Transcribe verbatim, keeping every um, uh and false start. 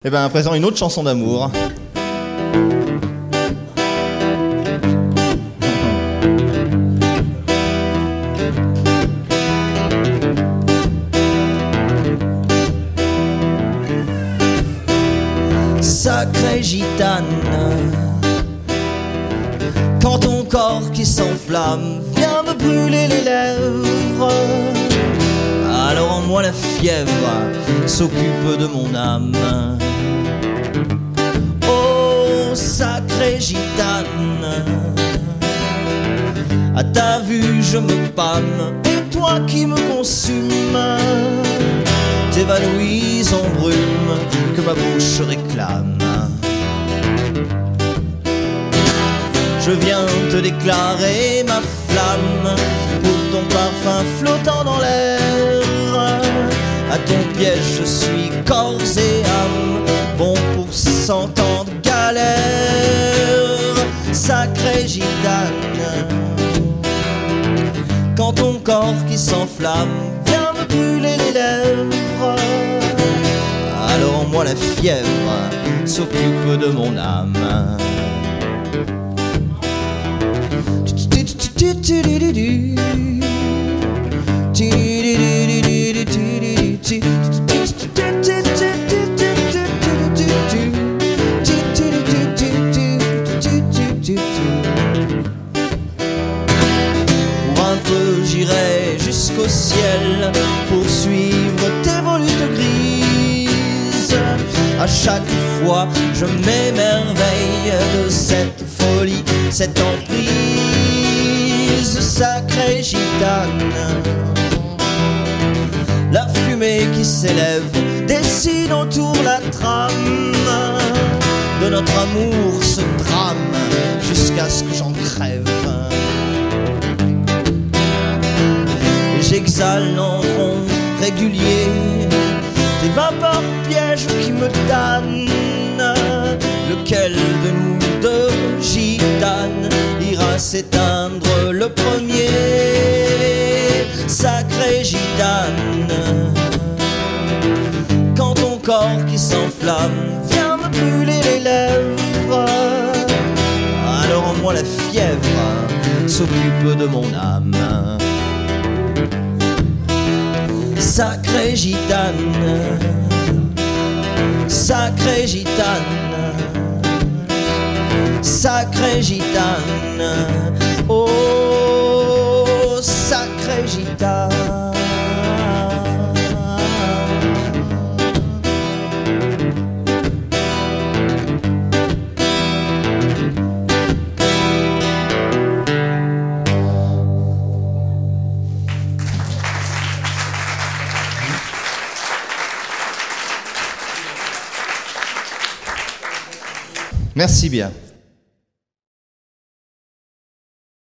Et bien à présent une autre chanson d'amour. Sacrée gitane, quand ton corps qui s'enflamme vient me brûler les lèvres, alors en moi la fièvre s'occupe de mon âme. Oh sacrée gitane, à ta vue je me pâme, et toi qui me consumes t'évanouis en brume que ma bouche réclame. Je viens te déclarer ma flamme pour ton parfum flottant dans l'air. À ton piège je suis corps et âme, bon pour cent ans de galère. Sacrée gitane, quand ton corps qui s'enflamme vient me brûler les lèvres, alors moi la fièvre s'occupe de mon âme. Pour un peu j'irai jusqu'au ciel pour suivre tes volutes grises. À chaque fois je m'émerveille de cette folie, cette emprise. Sacrée gitane, la fumée qui s'élève dessine autour la trame de notre amour, ce drame, jusqu'à ce que j'en crève. J'exhale en rond régulier des vapeurs pièges qui me damnent. Lequel de nous deux gitanes ira s'éteindre le premier? Sacrée gitane, quand ton corps qui s'enflamme vient me brûler les lèvres, alors en moi la fièvre s'occupe de mon âme. Sacrée gitane, sacrée gitane, sacrée gitane, oh sacrée gitane. Merci bien.